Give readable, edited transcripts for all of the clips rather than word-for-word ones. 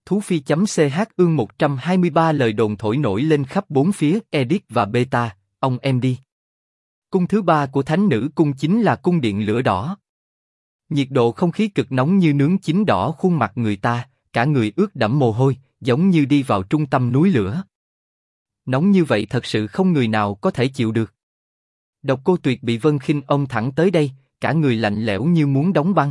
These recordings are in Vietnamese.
Thú Phi.ch ương 123 lời đồn thổi nổi lên khắp bốn phía, Edit và Beta, ông em đi. Cung thứ ba của Thánh Nữ Cung chính là cung điện lửa đỏ. Nhiệt độ không khí cực nóng như nướng chín đỏ khuôn mặt người ta, cả người ướt đẫm mồ hôi, giống như đi vào trung tâm núi lửa. Nóng như vậy thật sự không người nào có thể chịu được. Độc Cô Tuyệt bị Vân Khinh ôm thẳng tới đây, cả người lạnh lẽo như muốn đóng băng.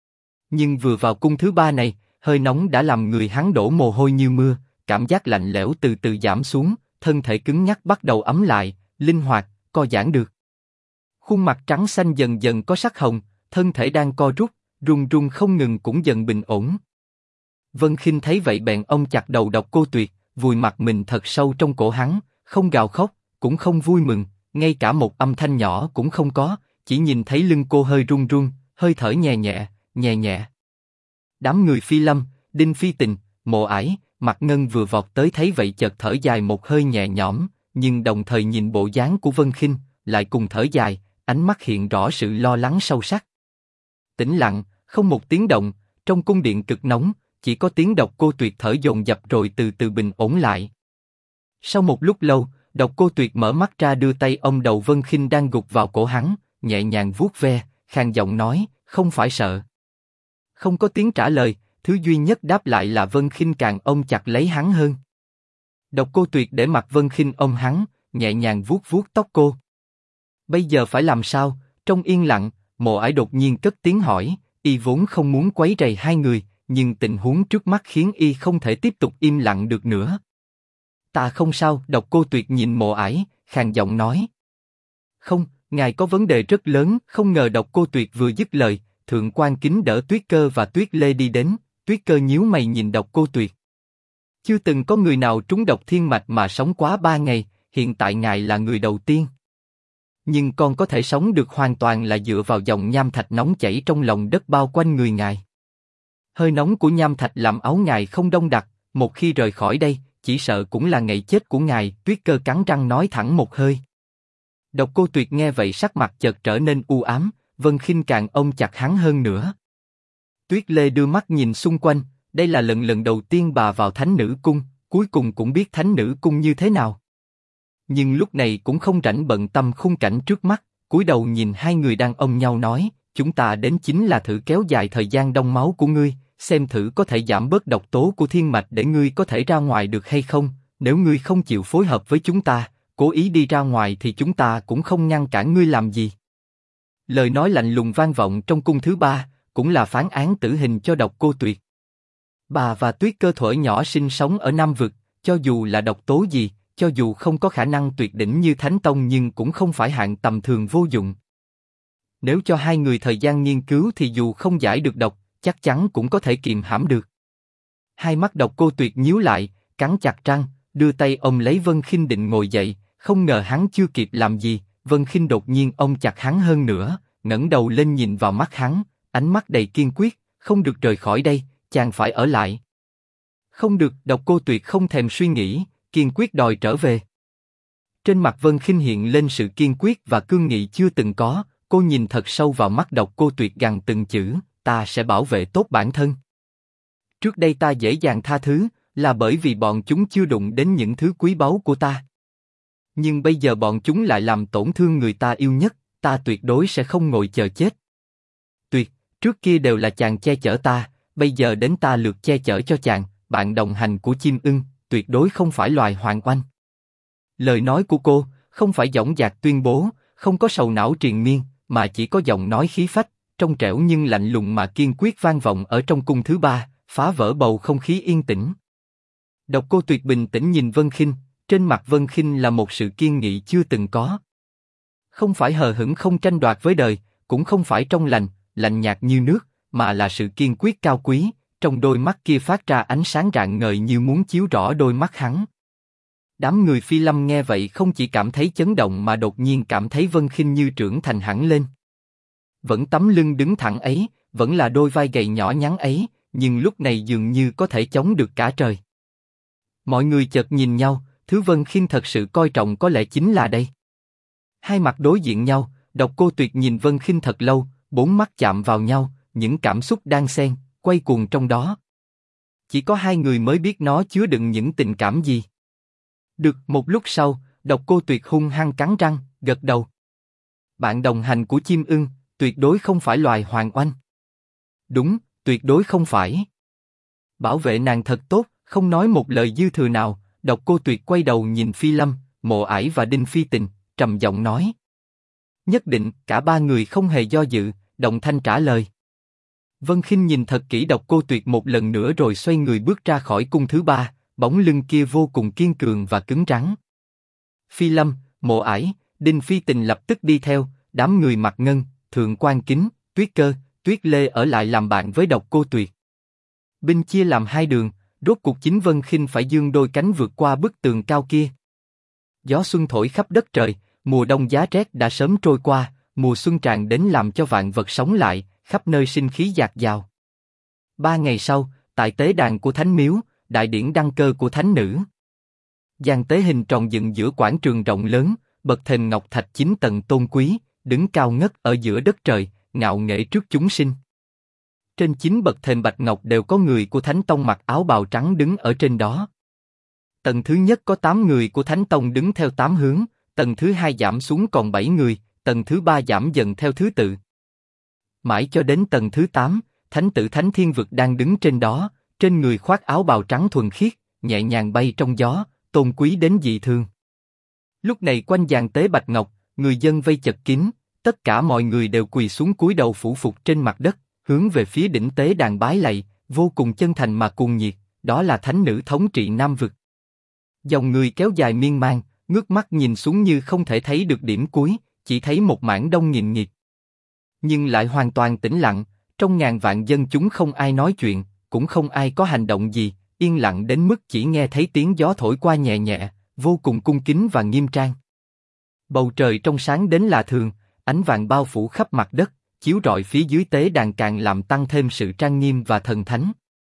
Nhưng vừa vào cung thứ ba này, hơi nóng đã làm người hắn đổ mồ hôi như mưa, cảm giác lạnh lẽo từ từ giảm xuống, thân thể cứng nhắc bắt đầu ấm lại, linh hoạt, co giãn được. Khuôn mặt trắng xanh dần dần có sắc hồng, thân thể đang co rút, run run không ngừng cũng dần bình ổn. Vân Khinh thấy vậy bèn ôm chặt đầu Độc Cô Tuyệt, vùi mặt mình thật sâu trong cổ hắn, không gào khóc, cũng không vui mừng, ngay cả một âm thanh nhỏ cũng không có, chỉ nhìn thấy lưng cô hơi run run, hơi thở nhẹ nhẹ, nhẹ nhẹ. Đám người Phi Lâm, Đinh Phi Tình, Mộ Ải, Mạc Ngân vừa vọt tới thấy vậy chợt thở dài một hơi nhẹ nhõm, nhưng đồng thời nhìn bộ dáng của Vân Khinh, lại cùng thở dài, ánh mắt hiện rõ sự lo lắng sâu sắc. Tĩnh lặng, không một tiếng động, trong cung điện cực nóng, chỉ có tiếng Độc Cô Tuyệt thở dồn dập rồi từ từ bình ổn lại. Sau một lúc lâu, Độc Cô Tuyệt mở mắt ra đưa tay ôm đầu Vân Khinh đang gục vào cổ hắn, nhẹ nhàng vuốt ve, khàn giọng nói, không phải sợ. Không có tiếng trả lời, thứ duy nhất đáp lại là Vân Khinh càng ôm chặt lấy hắn hơn. Độc Cô Tuyệt để mặc Vân Khinh ôm hắn, nhẹ nhàng vuốt vuốt tóc cô. Bây giờ phải làm sao? Trong yên lặng, Mộ Ải đột nhiên cất tiếng hỏi, y vốn không muốn quấy rầy hai người, nhưng tình huống trước mắt khiến y không thể tiếp tục im lặng được nữa. Ta không sao, Độc Cô Tuyệt nhìn Mộ Ải, khàn giọng nói. Không, ngài có vấn đề rất lớn. Không ngờ Độc Cô Tuyệt vừa dứt lời, Thượng quan Kính đỡ Tuyết Cơ và Tuyết Lê đi đến. Tuyết Cơ nhíu mày nhìn Độc Cô Tuyệt. Chưa từng có người nào trúng độc thiên mạch mà sống quá 3 ngày, hiện tại ngài là người đầu tiên. Nhưng con có thể sống được hoàn toàn là dựa vào dòng nham thạch nóng chảy trong lòng đất bao quanh người ngài. Hơi nóng của nham thạch làm áo ngài không đông đặc, một khi rời khỏi đây, chỉ sợ cũng là ngày chết của ngài. Tuyết Cơ cắn răng nói thẳng một hơi. Độc Cô Tuyệt nghe vậy sắc mặt chợt trở nên u ám, Vân Khinh càng ôm chặt hắn hơn nữa. Tuyết Lê đưa mắt nhìn xung quanh, đây là lần đầu tiên bà vào Thánh Nữ Cung, cuối cùng cũng biết Thánh Nữ Cung như thế nào. Nhưng lúc này cũng không rảnh bận tâm khung cảnh trước mắt, cúi đầu nhìn hai người đang ôm nhau nói, chúng ta đến chính là thử kéo dài thời gian đông máu của ngươi, xem thử có thể giảm bớt độc tố của thiên mạch để ngươi có thể ra ngoài được hay không. Nếu ngươi không chịu phối hợp với chúng ta, cố ý đi ra ngoài thì chúng ta cũng không ngăn cản ngươi làm gì. Lời nói lạnh lùng vang vọng trong cung thứ ba, cũng là phán án tử hình cho Độc Cô Tuyệt. Bà và Tuyết Cơ thuở nhỏ sinh sống ở Nam Vực, cho dù là độc tố gì, cho dù không có khả năng tuyệt đỉnh như Thánh Tông nhưng cũng không phải hạng tầm thường vô dụng. Nếu cho hai người thời gian nghiên cứu thì dù không giải được độc, chắc chắn cũng có thể kiềm hãm được. Hai mắt Độc Cô Tuyệt nhíu lại, cắn chặt răng, đưa tay ôm lấy Vân Khinh định ngồi dậy, không ngờ hắn chưa kịp làm gì, Vân Khinh đột nhiên ôm chặt hắn hơn nữa, ngẩng đầu lên nhìn vào mắt hắn, ánh mắt đầy kiên quyết, không được rời khỏi đây, chàng phải ở lại. Không được, Độc Cô Tuyệt không thèm suy nghĩ, kiên quyết đòi trở về. Trên mặt Vân Khinh hiện lên sự kiên quyết và cương nghị chưa từng có, cô nhìn thật sâu vào mắt Độc Cô Tuyệt gằn từng chữ, ta sẽ bảo vệ tốt bản thân. Trước đây ta dễ dàng tha thứ, là bởi vì bọn chúng chưa đụng đến những thứ quý báu của ta. Nhưng bây giờ bọn chúng lại làm tổn thương người ta yêu nhất, ta tuyệt đối sẽ không ngồi chờ chết. Tuyệt, trước kia đều là chàng che chở ta, bây giờ đến ta lượt che chở cho chàng, bạn đồng hành của chim ưng, tuyệt đối không phải loài hoàng oanh. Lời nói của cô, không phải dõng dạc tuyên bố, không có sầu não triền miên, mà chỉ có giọng nói khí phách, trong trẻo nhưng lạnh lùng mà kiên quyết vang vọng ở trong cung thứ ba, phá vỡ bầu không khí yên tĩnh. Độc Cô Tuyệt bình tĩnh nhìn Vân Khinh, trên mặt Vân Khinh là một sự kiên nghị chưa từng có. Không phải hờ hững không tranh đoạt với đời, cũng không phải trong lành, lạnh nhạt như nước, mà là sự kiên quyết cao quý, trong đôi mắt kia phát ra ánh sáng rạng ngời như muốn chiếu rõ đôi mắt hắn. Đám người Phi Lâm nghe vậy không chỉ cảm thấy chấn động mà đột nhiên cảm thấy Vân Khinh như trưởng thành hẳn lên. Vẫn tấm lưng đứng thẳng ấy, vẫn là đôi vai gầy nhỏ nhắn ấy, nhưng lúc này dường như có thể chống được cả trời. Mọi người chợt nhìn nhau, thứ Vân Khinh thật sự coi trọng có lẽ chính là đây. Hai mặt đối diện nhau, Độc Cô Tuyệt nhìn Vân Khinh thật lâu, bốn mắt chạm vào nhau, những cảm xúc đan xen, quay cuồng trong đó. chỉ có hai người mới biết nó chứa đựng những tình cảm gì. Được một lúc sau, Độc Cô Tuyệt hung hăng cắn răng, gật đầu. Bạn đồng hành của chim ưng, tuyệt đối không phải loài hoàng oanh. Đúng, tuyệt đối không phải. Bảo vệ nàng thật tốt, không nói một lời dư thừa nào. Độc Cô Tuyệt quay đầu nhìn Phi Lâm, Mộ Ải và Đinh Phi Tình, trầm giọng nói. Nhất định, cả ba người không hề do dự, đồng thanh trả lời. Vân Khinh nhìn thật kỹ Độc Cô Tuyệt một lần nữa rồi xoay người bước ra khỏi cung thứ ba, bóng lưng kia vô cùng kiên cường và cứng rắn. Phi Lâm, Mộ Ải, Đinh Phi Tình lập tức đi theo, đám người Mặc Ngân, Thượng Quan Kính, Tuyết Cơ, Tuyết Lê ở lại làm bạn với Độc Cô Tuyệt. Binh chia làm hai đường, rốt cuộc chính Vân Khinh phải giương đôi cánh vượt qua bức tường cao kia. Gió xuân thổi khắp đất trời, mùa đông giá rét đã sớm trôi qua, mùa xuân tràn đến làm cho vạn vật sống lại, khắp nơi sinh khí dạt dào. 3 ngày sau, tại tế đàn của Thánh Miếu, đại điển đăng cơ của Thánh Nữ. Giang tế hình tròn dựng giữa quảng trường rộng lớn, bậc thềm ngọc thạch 9 tầng tôn quý, đứng cao ngất ở giữa đất trời, ngạo nghễ trước chúng sinh. Trên 9 bậc thềm bạch ngọc đều có người của Thánh Tông mặc áo bào trắng đứng ở trên đó. Tầng thứ nhất có 8 người của Thánh Tông đứng theo 8 hướng, tầng thứ hai giảm xuống còn 7 người, tầng thứ ba giảm dần theo thứ tự. Mãi cho đến tầng thứ 8, Thánh tử Thánh Thiên Vực đang đứng trên đó, trên người khoác áo bào trắng thuần khiết, nhẹ nhàng bay trong gió, tôn quý đến dị thường. Lúc này quanh giàn tế bạch ngọc, người dân vây chật kín, tất cả mọi người đều quỳ xuống cúi đầu phủ phục trên mặt đất, hướng về phía đỉnh tế đàn bái lạy, vô cùng chân thành mà cuồng nhiệt. Đó là Thánh Nữ thống trị Nam Vực. Dòng người kéo dài miên man, ngước mắt nhìn xuống như không thể thấy được điểm cuối, chỉ thấy một mảng đông nghìn nghịt. Nhưng lại hoàn toàn tĩnh lặng, trong ngàn vạn dân chúng không ai nói chuyện, cũng không ai có hành động gì, yên lặng đến mức chỉ nghe thấy tiếng gió thổi qua nhẹ nhẹ, vô cùng cung kính và nghiêm trang. Bầu trời trong sáng đến lạ thường, ánh vàng bao phủ khắp mặt đất, chiếu rọi phía dưới tế đàn càng làm tăng thêm sự trang nghiêm và thần thánh.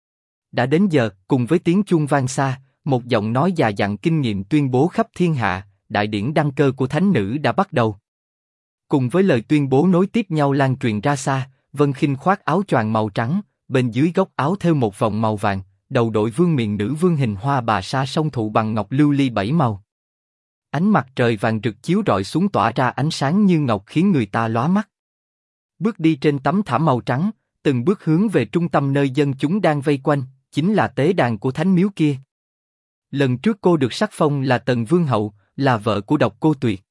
Đã đến giờ, cùng với tiếng chuông vang xa, một giọng nói già dặn kinh nghiệm tuyên bố khắp thiên hạ, đại điển đăng cơ của Thánh Nữ đã bắt đầu. Cùng với lời tuyên bố nối tiếp nhau lan truyền ra xa, Vân Khinh khoác áo choàng màu trắng, bên dưới góc áo thêu một vòng màu vàng, đầu đội vương miện nữ vương hình hoa bà sa song thụ bằng ngọc lưu ly 7 màu. Ánh mặt trời vàng rực chiếu rọi xuống tỏa ra ánh sáng như ngọc khiến người ta lóa mắt. Bước đi trên tấm thảm màu trắng, từng bước hướng về trung tâm nơi dân chúng đang vây quanh, chính là tế đàn của Thánh Miếu kia. Lần trước cô được sắc phong là Tần Vương Hậu, là vợ của Độc Cô Tuyệt.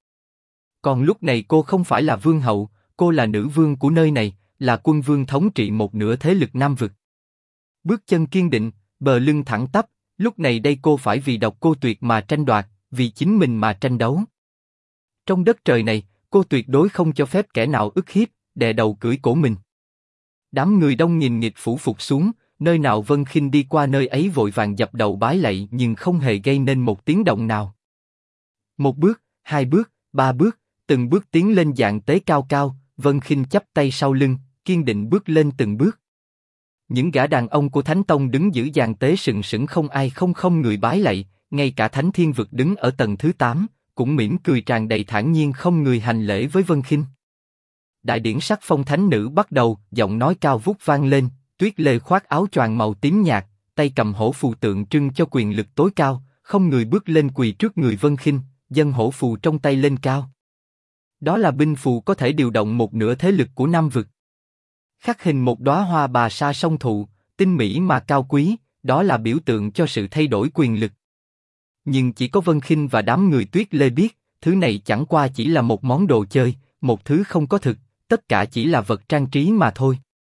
Còn lúc này cô không phải là Vương Hậu, cô là nữ vương của nơi này, là quân vương thống trị một nửa thế lực Nam Vực. Bước chân kiên định, bờ lưng thẳng tắp, lúc này đây cô phải vì Độc Cô Tuyệt mà tranh đoạt, vì chính mình mà tranh đấu. Trong đất trời này, cô tuyệt đối không cho phép kẻ nào ức hiếp, đè đầu cưỡi cổ mình. Đám người đông nghìn nghịt phủ phục xuống, nơi nào Vân Khinh đi qua nơi ấy vội vàng dập đầu bái lạy nhưng không hề gây nên một tiếng động nào. Một bước, hai bước, ba bước, từng bước tiến lên dạng tế cao cao, Vân Khinh chắp tay sau lưng, kiên định bước lên từng bước. Những gã đàn ông của Thánh Tông đứng giữ dàn tế sừng sững không ai không người bái lạy, ngay cả Thánh Thiên Vực đứng ở tầng thứ 8, cũng mỉm cười tràn đầy thản nhiên không người hành lễ với Vân Khinh. Đại điển sắc phong Thánh Nữ bắt đầu, giọng nói cao vút vang lên, Tuyết Lê khoác áo choàng màu tím nhạt, tay cầm hổ phù tượng trưng cho quyền lực tối cao, không người bước lên quỳ trước người Vân Khinh, dâng hổ phù trong tay lên cao. Đó là binh phù có thể điều động một nửa thế lực của Nam Vực. Khắc hình một đóa hoa bà sa song thụ, tinh mỹ mà cao quý, đó là biểu tượng cho sự thay đổi quyền lực. Nhưng chỉ có Vân Khinh và đám người Tuyết Lê biết, thứ này chẳng qua chỉ là một món đồ chơi, một thứ không có thực, tất cả chỉ là vật trang trí mà thôi.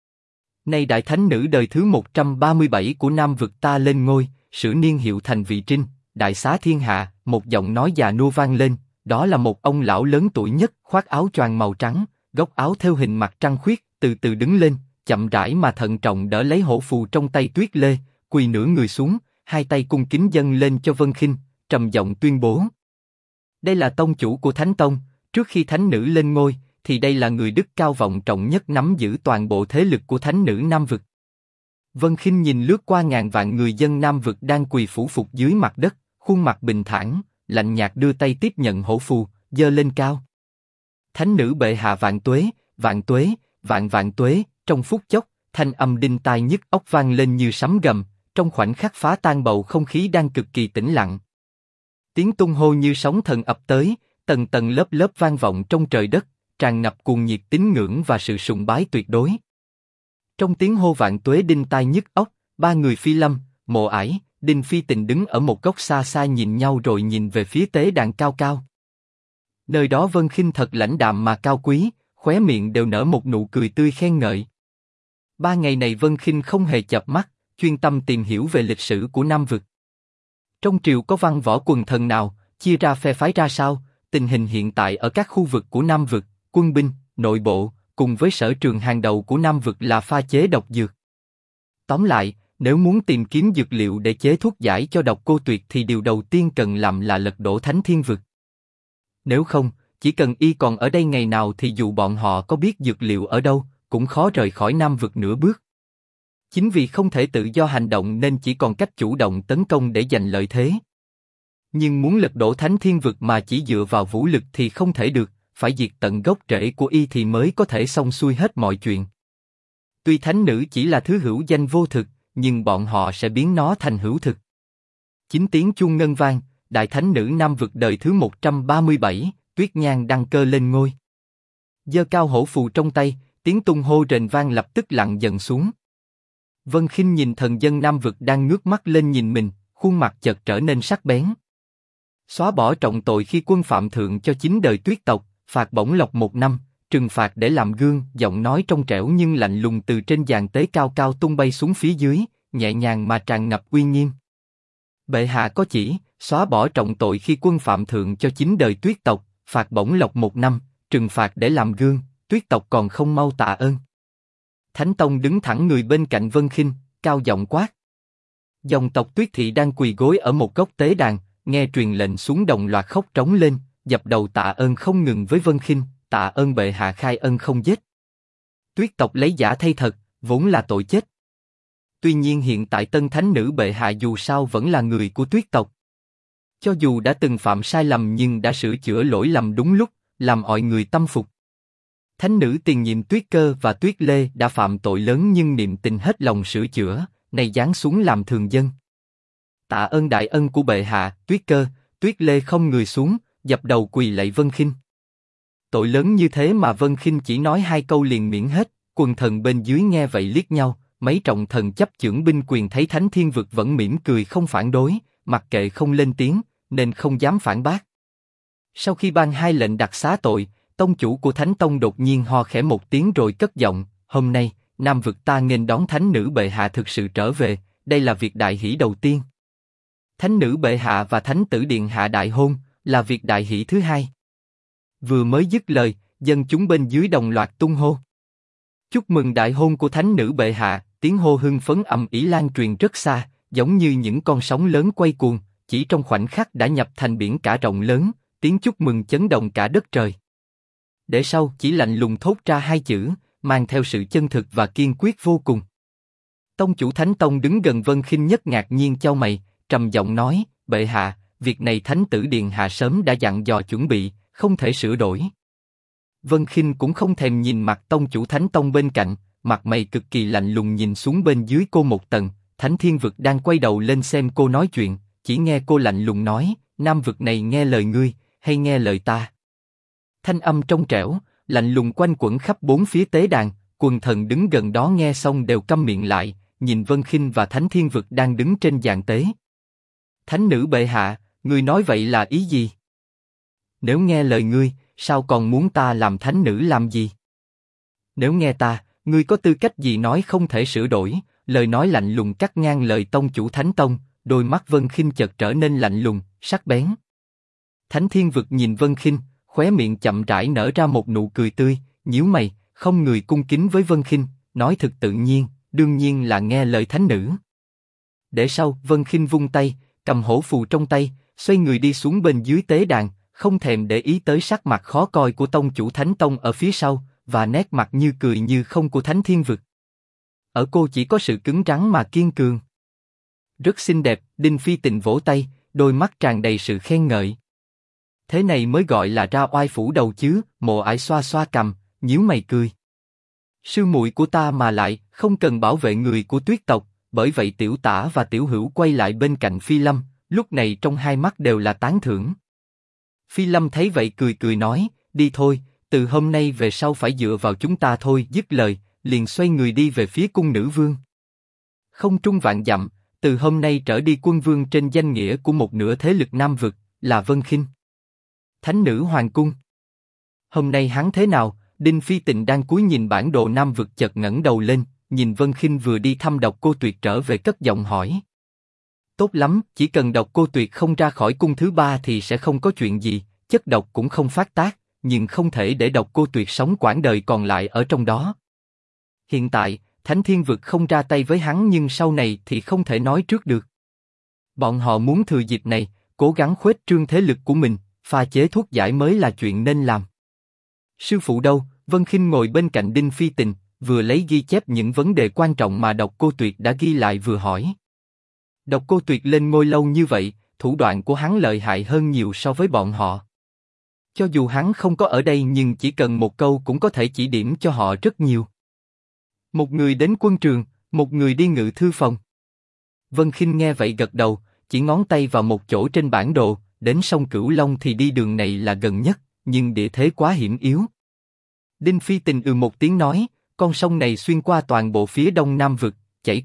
Nay Đại Thánh Nữ đời thứ 137 của Nam Vực ta lên ngôi, sử niên hiệu thành vị trinh, đại xá thiên hạ, một giọng nói già nua vang lên, đó là một ông lão lớn tuổi nhất, khoác áo choàng màu trắng, góc áo thêu hình mặt trăng khuyết, từ từ đứng lên, chậm rãi mà thận trọng đỡ lấy hổ phù trong tay Tuyết Lê, quỳ nửa người xuống, hai tay cung kính dâng lên cho Vân Khinh, trầm giọng tuyên bố: đây là tông chủ của Thánh Tông, trước khi Thánh Nữ lên ngôi, thì đây là người đức cao vọng trọng nhất nắm giữ toàn bộ thế lực của Thánh Nữ Nam Vực. Vân Khinh nhìn lướt qua ngàn vạn người dân Nam Vực đang quỳ phủ phục dưới mặt đất, khuôn mặt bình thản, lạnh nhạt đưa tay tiếp nhận hổ phù, giơ lên cao. Thánh Nữ bệ hạ vạn tuế, vạn tuế, vạn vạn tuế. Trong phút chốc, thanh âm đinh tai nhức óc vang lên như sấm gầm, trong khoảnh khắc phá tan bầu không khí đang cực kỳ tĩnh lặng. Tiếng tung hô như sóng thần ập tới, tầng tầng lớp lớp vang vọng trong trời đất, tràn ngập cuồng nhiệt tín ngưỡng và sự sùng bái tuyệt đối. Trong tiếng hô vạn tuế đinh tai nhức óc, ba người Phi Lâm, Mộ Ải, Đinh Phi Tình đứng ở một góc xa xa nhìn nhau rồi nhìn về phía tế đàn cao cao. Nơi đó Vân Khinh thật lãnh đạm mà cao quý, khóe miệng đều nở một nụ cười tươi khen ngợi. 3 ngày này Vân Khinh không hề chợp mắt, chuyên tâm tìm hiểu về lịch sử của Nam Vực. Trong triều có văn võ quần thần nào, chia ra phe phái ra sao, tình hình hiện tại ở các khu vực của Nam Vực, quân binh, nội bộ, cùng với sở trường hàng đầu của Nam Vực là pha chế độc dược. Tóm lại, nếu muốn tìm kiếm dược liệu để chế thuốc giải cho độc cô tuyệt thì điều đầu tiên cần làm là lật đổ Thánh Thiên Vực. Nếu không, chỉ cần y còn ở đây ngày nào thì dù bọn họ có biết dược liệu ở đâu, cũng khó rời khỏi Nam Vực nửa bước. Chính vì không thể tự do hành động nên chỉ còn cách chủ động tấn công để giành lợi thế. Nhưng muốn lật đổ Thánh Thiên Vực mà chỉ dựa vào vũ lực thì không thể được, phải diệt tận gốc rễ của y thì mới có thể xong xuôi hết mọi chuyện. Tuy thánh nữ chỉ là thứ hữu danh vô thực, nhưng bọn họ sẽ biến nó thành hữu thực. 9 tiếng chuông ngân vang, đại thánh nữ Nam Vực đời thứ 137, Tuyết Nhan đăng cơ lên ngôi. Giơ cao hổ phù trong tay, tiếng tung hô rền vang lập tức lặng dần xuống. Vân Khinh nhìn thần dân Nam Vực đang ngước mắt lên nhìn mình, khuôn mặt chợt trở nên sắc bén. Xóa bỏ trọng tội khi quân phạm thượng cho 9 đời Tuyết tộc, phạt bổng lộc 1 năm, trừng phạt để làm gương. Giọng nói trong trẻo nhưng lạnh lùng từ trên giàn tế cao cao tung bay xuống phía dưới, nhẹ nhàng mà tràn ngập uy nghiêm. Bệ hạ có chỉ, xóa bỏ trọng tội khi quân phạm thượng cho 9 đời Tuyết tộc, phạt bổng lộc 1 năm, trừng phạt để làm gương. Tuyết tộc còn không mau tạ ơn. Thánh Tông đứng thẳng người bên cạnh Vân Khinh, cao giọng quát. Dòng tộc Tuyết Thị đang quỳ gối ở một góc tế đàn, nghe truyền lệnh xuống đồng loạt khóc trống lên, dập đầu tạ ơn không ngừng với Vân Khinh, tạ ơn bệ hạ khai ân không giết. Tuyết tộc lấy giả thay thật, vốn là tội chết. Tuy nhiên hiện tại tân thánh nữ bệ hạ dù sao vẫn là người của Tuyết tộc. Cho dù đã từng phạm sai lầm nhưng đã sửa chữa lỗi lầm đúng lúc, làm mọi người tâm phục. Thánh nữ tiền nhiệm Tuyết Cơ và Tuyết Lê đã phạm tội lớn nhưng niệm tình hết lòng sửa chữa, nay giáng xuống làm thường dân. Tạ ơn đại ân của bệ hạ. Tuyết Cơ, Tuyết Lê không người xuống, dập đầu quỳ lạy Vân Khinh. Tội lớn như thế mà Vân Khinh chỉ nói 2 câu liền miễn hết. Quần thần bên dưới nghe vậy liếc nhau, mấy trọng thần chấp chưởng binh quyền thấy Thánh Thiên Vực vẫn mỉm cười không phản đối, mặc kệ không lên tiếng, nên không dám phản bác. Sau khi ban 2 lệnh đặc xá tội, tông chủ của Thánh Tông đột nhiên ho khẽ một tiếng rồi cất giọng, hôm nay, Nam Vực ta nghênh đón thánh nữ bệ hạ thực sự trở về, đây là việc đại hỷ đầu tiên. Thánh nữ bệ hạ và thánh tử điện hạ đại hôn, là việc đại hỷ thứ 2. Vừa mới dứt lời, dân chúng bên dưới đồng loạt tung hô. Chúc mừng đại hôn của thánh nữ bệ hạ, tiếng hô hưng phấn ầm ĩ lan truyền rất xa, giống như những con sóng lớn quay cuồng, chỉ trong khoảnh khắc đã nhập thành biển cả rộng lớn, tiếng chúc mừng chấn động cả đất trời. Để sau chỉ lạnh lùng thốt ra 2 chữ, mang theo sự chân thực và kiên quyết vô cùng. Tông chủ Thánh Tông đứng gần Vân Khinh nhất ngạc nhiên chau mày, trầm giọng nói, bệ hạ, việc này thánh tử điện hạ sớm đã dặn dò chuẩn bị, không thể sửa đổi. Vân Khinh cũng không thèm nhìn mặt tông chủ Thánh Tông bên cạnh, mặt mày cực kỳ lạnh lùng nhìn xuống bên dưới cô một tầng. Thánh Thiên Vực đang quay đầu lên xem cô nói chuyện, chỉ nghe cô lạnh lùng nói, Nam Vực này nghe lời ngươi, hay nghe lời ta? Thanh âm trong trẻo, lạnh lùng quanh quẩn khắp 4 phía tế đàn, quần thần đứng gần đó nghe xong đều câm miệng lại, nhìn Vân Khinh và Thánh Thiên Vực đang đứng trên giàn tế. Thánh nữ bệ hạ, ngươi nói vậy là ý gì? Nếu nghe lời ngươi, sao còn muốn ta làm thánh nữ làm gì? Nếu nghe ta, ngươi có tư cách gì nói không thể sửa đổi? Lời nói lạnh lùng cắt ngang lời tông chủ Thánh Tông, đôi mắt Vân Khinh chợt trở nên lạnh lùng, sắc bén. Thánh Thiên Vực nhìn Vân Khinh, khóe miệng chậm rãi nở ra một nụ cười tươi, nhíu mày, không người cung kính với Vân Khinh, nói thật tự nhiên, đương nhiên là nghe lời thánh nữ. Để sau, Vân Khinh vung tay, cầm hổ phù trong tay, xoay người đi xuống bên dưới tế đàn, không thèm để ý tới sắc mặt khó coi của tông chủ Thánh Tông ở phía sau, và nét mặt như cười như không của Thánh Thiên Vực. Ở cô chỉ có sự cứng rắn mà kiên cường. Rất xinh đẹp, Đinh Phi Tình vỗ tay, đôi mắt tràn đầy sự khen ngợi. Thế này mới gọi là ra oai phủ đầu chứ. Mộ Ải xoa xoa cằm, nhíu mày cười. Sư muội của ta mà lại không cần bảo vệ người của Tuyết tộc, bởi vậy Tiểu Tả và Tiểu Hữu quay lại bên cạnh Phi Lâm, lúc này trong hai mắt đều là tán thưởng. Phi Lâm thấy vậy cười cười nói, đi thôi, từ hôm nay về sau phải dựa vào chúng ta thôi. Dứt lời, liền xoay người đi về phía cung nữ vương. Không trung vạn dặm, từ hôm nay trở đi quân vương trên danh nghĩa của một nửa thế lực Nam vực, là Vân Khinh. Thánh nữ hoàng cung. Hôm nay hắn thế nào? Đinh Phi Tình đang cúi nhìn bản đồ Nam vực chợt ngẩng đầu lên, nhìn Vân Khinh vừa đi thăm Độc Cô Tuyệt trở về cất giọng hỏi. Tốt lắm, chỉ cần Độc Cô Tuyệt không ra khỏi cung thứ ba thì sẽ không có chuyện gì, chất độc cũng không phát tác, nhưng không thể để Độc Cô Tuyệt sống quãng đời còn lại ở trong đó. Hiện tại, Thánh Thiên Vực không ra tay với hắn nhưng sau này thì không thể nói trước được. Bọn họ muốn thừa dịp này, cố gắng khuếch trương thế lực của mình, pha chế thuốc giải mới là chuyện nên làm. Sư phụ đâu? Vân Khinh ngồi bên cạnh Đinh Phi Tình, vừa lấy ghi chép những vấn đề quan trọng mà Độc Cô Tuyệt đã ghi lại vừa hỏi. Độc Cô Tuyệt lên ngôi lâu như vậy, thủ đoạn của hắn lợi hại hơn nhiều so với bọn họ. Cho dù hắn không có ở đây nhưng chỉ cần một câu cũng có thể chỉ điểm cho họ rất nhiều. Một người đến quân trường, một người đi ngự thư phòng. Vân Khinh nghe vậy gật đầu, chỉ ngón tay vào một chỗ trên bản đồ, đến sông Cửu Long thì đi đường này là gần nhất, nhưng địa thế quá hiểm yếu. Đinh Phi Tình một tiếng nói, con sông này xuyên qua toàn bộ phía đông Nam vực, chảy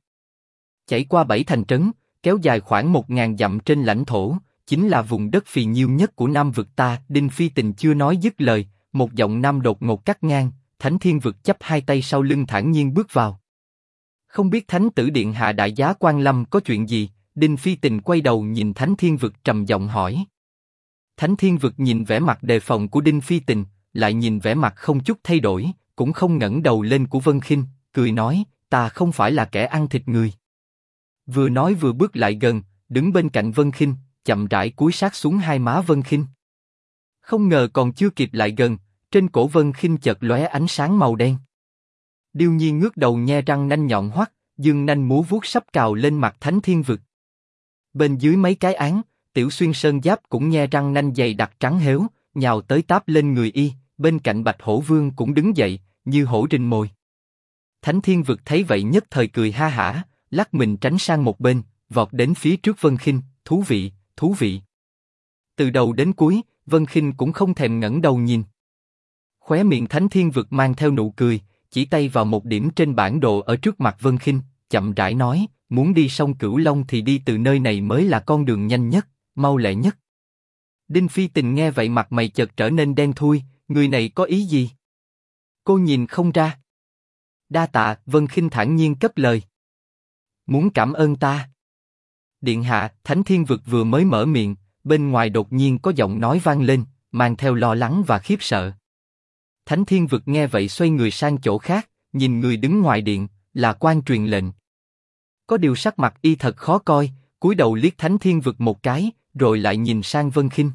qua 7 thành trấn, kéo dài khoảng 1000 dặm trên lãnh thổ, chính là vùng đất phì nhiêu nhất của Nam vực ta. Đinh Phi Tình chưa nói dứt lời, một giọng nam đột ngột cắt ngang, Thánh Thiên Vực chắp hai tay sau lưng thản nhiên bước vào. Không biết Thánh tử điện hạ đại giá quan lâm có chuyện gì? Đinh Phi Tình quay đầu nhìn Thánh Thiên Vực trầm giọng hỏi. Thánh Thiên Vực nhìn vẻ mặt đề phòng của Đinh Phi Tình, lại nhìn vẻ mặt không chút thay đổi, cũng không ngẩng đầu lên của Vân Khinh, cười nói, ta không phải là kẻ ăn thịt người. Vừa nói vừa bước lại gần, đứng bên cạnh Vân Khinh, chậm rãi cúi sát xuống hai má Vân Khinh. Không ngờ còn chưa kịp lại gần, trên cổ Vân Khinh chợt lóe ánh sáng màu đen. Điêu Nhi ngước đầu nhe răng nanh nhọn hoắt, dương nanh múa vuốt sắp cào lên mặt Thánh Thiên Vực. Bên dưới mấy cái án, Tiểu Xuyên Sơn Giáp cũng nhe răng nanh dày đặc trắng héo, nhào tới táp lên người y. Bên cạnh Bạch Hổ Vương cũng đứng dậy, như hổ rình mồi. Thánh Thiên Vực thấy vậy nhất thời cười ha hả, lắc mình tránh sang một bên, vọt đến phía trước Vân Khinh. Thú vị, thú vị. Từ đầu đến cuối, Vân Khinh cũng không thèm ngẩng đầu nhìn. Khóe miệng Thánh Thiên Vực mang theo nụ cười, chỉ tay vào một điểm trên bản đồ ở trước mặt Vân Khinh, chậm rãi nói, muốn đi sông Cửu Long thì đi từ nơi này mới là con đường nhanh nhất, mau lẹ nhất. Đinh Phi Tình nghe vậy mặt mày chợt trở nên đen thui, người này có ý gì? Cô nhìn không ra. Đa tạ, Vân Khinh thản nhiên cất lời. Muốn cảm ơn ta. Điện hạ, Thánh Thiên Vực vừa mới mở miệng, bên ngoài đột nhiên có giọng nói vang lên, mang theo lo lắng và khiếp sợ. Thánh Thiên Vực nghe vậy xoay người sang chỗ khác, nhìn người đứng ngoài điện, là quan truyền lệnh. Có điều sắc mặt y thật khó coi, cúi đầu liếc Thánh Thiên Vực một cái, rồi lại nhìn sang Vân Khinh.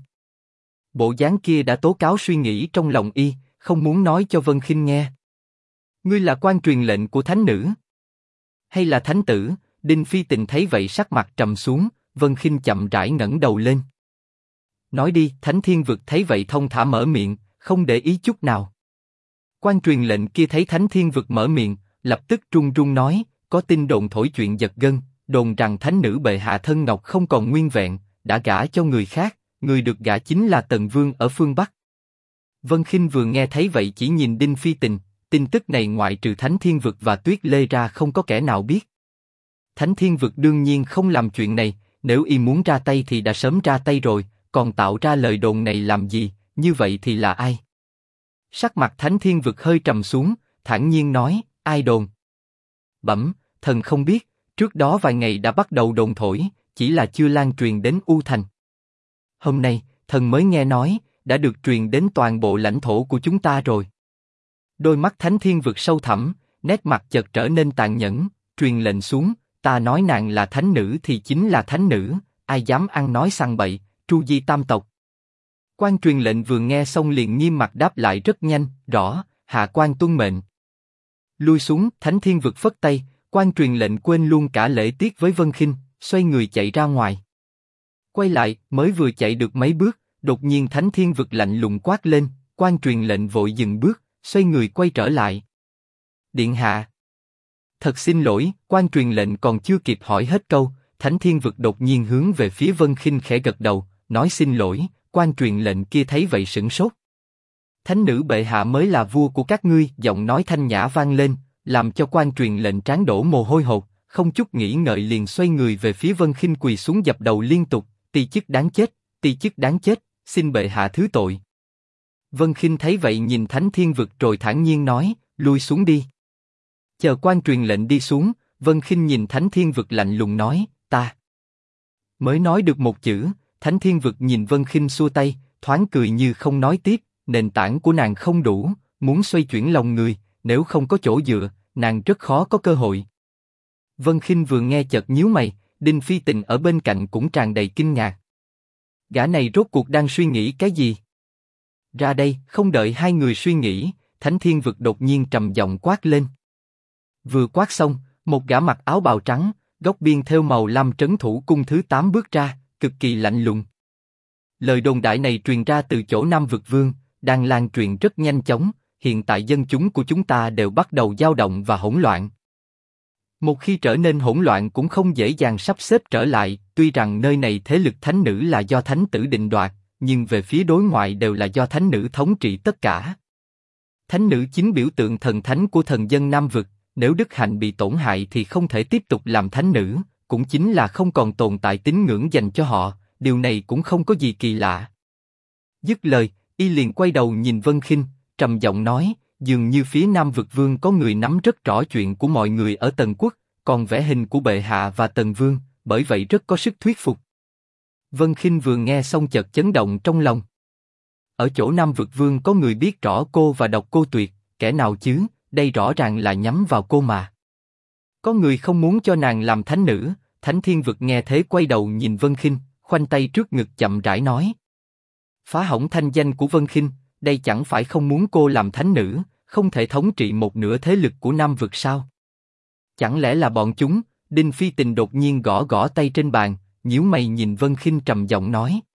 Bộ dáng kia đã tố cáo suy nghĩ trong lòng y, không muốn nói cho Vân Khinh nghe. Ngươi là quan truyền lệnh của thánh nữ, hay là thánh tử? Đinh Phi Tình thấy vậy sắc mặt trầm xuống, Vân Khinh chậm rãi ngẩng đầu lên. Nói đi. Thánh Thiên Vực thấy vậy thông thả mở miệng, không để ý chút nào. Quan truyền lệnh kia thấy Thánh Thiên Vực mở miệng, lập tức run run nói, có tin đồn thổi chuyện giật gân, đồn rằng thánh nữ bệ hạ thân ngọc không còn nguyên vẹn, đã gả cho người khác, người được gả chính là Tần Vương ở phương Bắc. Vân Khinh vừa nghe thấy vậy chỉ nhìn Đinh Phi Tình, tin tức này ngoại trừ Thánh Thiên Vực và Tuyết Lê ra không có kẻ nào biết. Thánh Thiên Vực đương nhiên không làm chuyện này, nếu y muốn ra tay thì đã sớm ra tay rồi, còn tạo ra lời đồn này làm gì? Như vậy thì là ai? Sắc mặt Thánh Thiên Vực hơi trầm xuống, thản nhiên nói, ai đồn? Bẩm, thần không biết. Trước đó vài ngày đã bắt đầu đồn thổi, chỉ là chưa lan truyền đến U Thành. Hôm nay, thần mới nghe nói, đã được truyền đến toàn bộ lãnh thổ của chúng ta rồi. Đôi mắt Thánh Thiên Vực sâu thẳm, nét mặt chợt trở nên tàn nhẫn, truyền lệnh xuống, ta nói nàng là thánh nữ thì chính là thánh nữ, ai dám ăn nói sằng bậy, tru di tam tộc. Quan truyền lệnh vừa nghe xong liền nghiêm mặt đáp lại rất nhanh, rõ, hạ quan tuân mệnh. Lui xuống. Thánh Thiên Vực phất tay, quan truyền lệnh quên luôn cả lễ tiết với Vân Khinh, xoay người chạy ra ngoài. Quay lại, mới vừa chạy được mấy bước, đột nhiên Thánh Thiên Vực lạnh lùng quát lên, quan truyền lệnh vội dừng bước, xoay người quay trở lại. Điện hạ. Thật xin lỗi, quan truyền lệnh còn chưa kịp hỏi hết câu, Thánh Thiên Vực đột nhiên hướng về phía Vân Khinh khẽ gật đầu, nói xin lỗi. Quan truyền lệnh kia thấy vậy sửng sốt. Thánh nữ bệ hạ mới là vua của các ngươi, giọng nói thanh nhã vang lên, làm cho quan truyền lệnh trán đổ mồ hôi hột, không chút nghĩ ngợi liền xoay người về phía Vân Khinh quỳ xuống dập đầu liên tục, ti chức đáng chết, ti chức đáng chết, xin bệ hạ thứ tội. Vân Khinh thấy vậy nhìn Thánh Thiên Vực rồi thản nhiên nói, lui xuống đi. Chờ quan truyền lệnh đi xuống, Vân Khinh nhìn Thánh Thiên Vực lạnh lùng nói, ta. Mới nói được một chữ, Thánh Thiên Vực nhìn Vân Khinh xua tay, thoáng cười như không nói tiếp, nền tảng của nàng không đủ, muốn xoay chuyển lòng người, nếu không có chỗ dựa, nàng rất khó có cơ hội. Vân Khinh vừa nghe chợt nhíu mày, Đinh Phi Tình ở bên cạnh cũng tràn đầy kinh ngạc. Gã này rốt cuộc đang suy nghĩ cái gì? Ra đây, không đợi hai người suy nghĩ, Thánh Thiên Vực đột nhiên trầm giọng quát lên. Vừa quát xong, một gã mặc áo bào trắng, góc biên thêu màu lam trấn thủ cung thứ 8 bước ra, cực kỳ lạnh lùng. Lời đồn đại này truyền ra từ chỗ Nam Vực Vương, đang lan truyền rất nhanh chóng, hiện tại dân chúng của chúng ta đều bắt đầu dao động và hỗn loạn. Một khi trở nên hỗn loạn cũng không dễ dàng sắp xếp trở lại, tuy rằng nơi này thế lực thánh nữ là do thánh tử định đoạt, nhưng về phía đối ngoại đều là do thánh nữ thống trị tất cả. Thánh nữ chính biểu tượng thần thánh của thần dân Nam Vực, nếu đức hạnh bị tổn hại thì không thể tiếp tục làm thánh nữ, cũng chính là không còn tồn tại tín ngưỡng dành cho họ, điều này cũng không có gì kỳ lạ. Dứt lời, y liền quay đầu nhìn Vân Khinh, trầm giọng nói, dường như phía Nam Vực Vương có người nắm rất rõ chuyện của mọi người ở Tần Quốc, còn vẽ hình của bệ hạ và Tần Vương, bởi vậy rất có sức thuyết phục. Vân Khinh vừa nghe xong chợt chấn động trong lòng. Ở chỗ Nam Vực Vương có người biết rõ cô và Độc Cô Tuyệt, kẻ nào chứ, đây rõ ràng là nhắm vào cô mà. Có người không muốn cho nàng làm thánh nữ, Thánh Thiên Vực nghe thế quay đầu nhìn Vân Khinh, khoanh tay trước ngực chậm rãi nói. Phá hỏng thanh danh của Vân Khinh, đây chẳng phải không muốn cô làm thánh nữ, không thể thống trị một nửa thế lực của Nam Vực sao? Chẳng lẽ là bọn chúng? Đinh Phi Tình đột nhiên gõ gõ tay trên bàn, nhíu mày nhìn Vân Khinh trầm giọng nói.